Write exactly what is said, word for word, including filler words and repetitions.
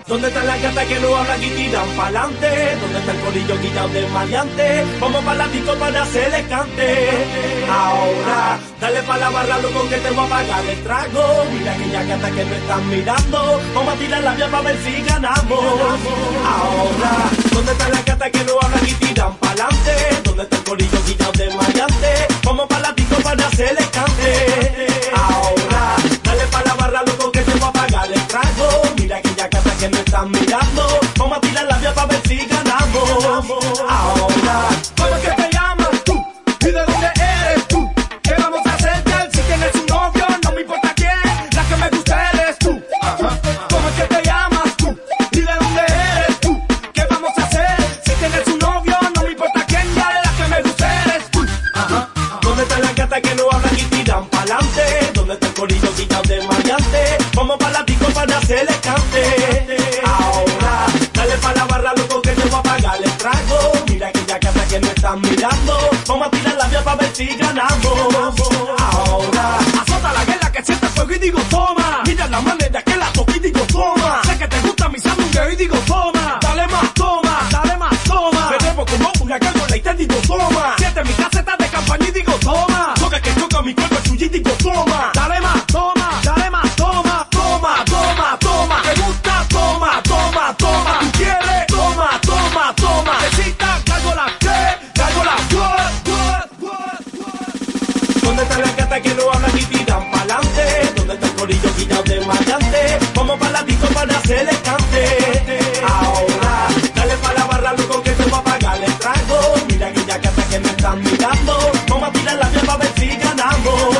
¿Dónde están las gatas que no hablan y tiran pa'lante? ¿Dónde está el corillo quitado de maleante? Vamos pa' la disco para hacerle cante. Ahora, dale pa' la barra, loco, que te voy a pagar el trago. Mira aquellas gatas que me están mirando. Vamos a tirar la vía pa' ver si ganamos. Ahora, ¿dónde están las gatas que no hablan y tiran pa'lante? ¿Dónde está el corillo quitado de maleante? Vamos pa' la disco para hacerle cante. Ahora, dale pa' la barra, loco, que te voy a pagar el trago. Mira aquellas gatas que me están mirando. Vamos a tirar la vía pa' ver si ganamos. Ahora, ¿cómo es que te llamas tú? ¿Y de dónde eres tú? ¿Qué vamos a hacer, girl? Si tienes un novio, no me importa quién. La que me gusta eres tú. Ajá. ¿Cómo es que te llamas tú? ¿Y de dónde eres tú? ¿Qué vamos a hacer? Si tienes un novio, no me importa quién. Girl, la que me gusta eres tú. Ajá. ¿Dónde están las gatas que no hablan y tiran pa'lante? ¿Dónde está el corillo quitado de maleante? Vamos pa' la disco para hacerle cante. Ahora, dale pa' la barra, loco, que te voy a pagar el trago. Mira aquella gata que me están mirando. Vamos a tirar la vía pa' ver si ganamos. Ahora, azota la guerra que siente fuego y digo toma. Mira la manera que la toqué y digo toma. Sé que te gusta mi sándwich y digo toma. Dale más toma, dale más toma. Me debo como una gárgola y te digo toma. Siente mi caseta de campaña y digo toma. Toca que toca mi cuerpo es tuyo y digo toma. Dale más toma, dale más toma. Toma, toma, toma. ¿Te gusta? Toma, toma, toma. ¿Tú quieres? Toma, toma, toma. Necesitas gárgola que, gárgola what, what, what, what. ¿dónde están las gatas que no hablan y tiran pa'lante? ¿Dónde está el corillo quitado de maleante? Vamos pa' la disco para hacerle cante. Ahora, dale pa' la barra, loco, que te voy a pagar el trago. Mira aquella gata que me están mirando. Vamos a tirar la vía pa' ver si ganamos.